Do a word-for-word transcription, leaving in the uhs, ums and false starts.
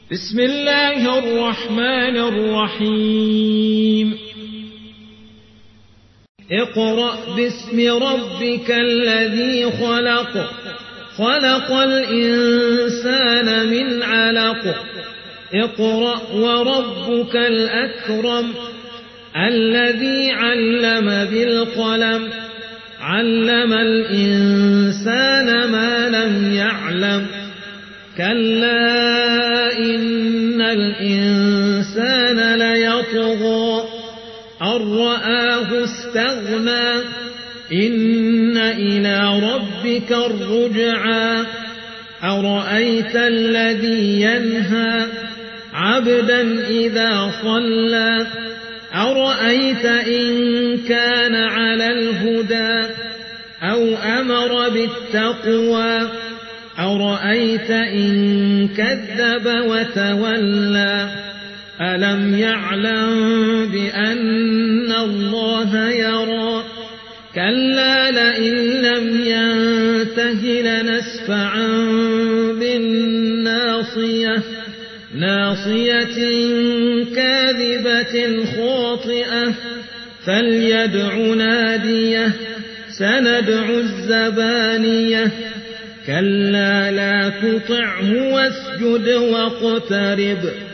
بسم الله الرحمن الرحيم اقرأ باسم ربك الذي خلق خلق الإنسان من علق اقرأ وربك الأكرم الذي علم بالقلم علم الإنسان ما لم يعلم كلا إن الإنسان ليطغى أن رآه استغنى إن إلى ربك الرجعى أرأيت الذي ينهى عبدا إذا صلى أرأيت إن كان على الهدى أو أمر بالتقوى أرأيت إن كذب وتولى ألم يعلم بأن الله يرى كلا لئن لم ينته لنسفعا بالناصية ناصية كاذبة خاطئة فليدع ناديه سندع الزبانية كلا لا تطعه واسجد واقترب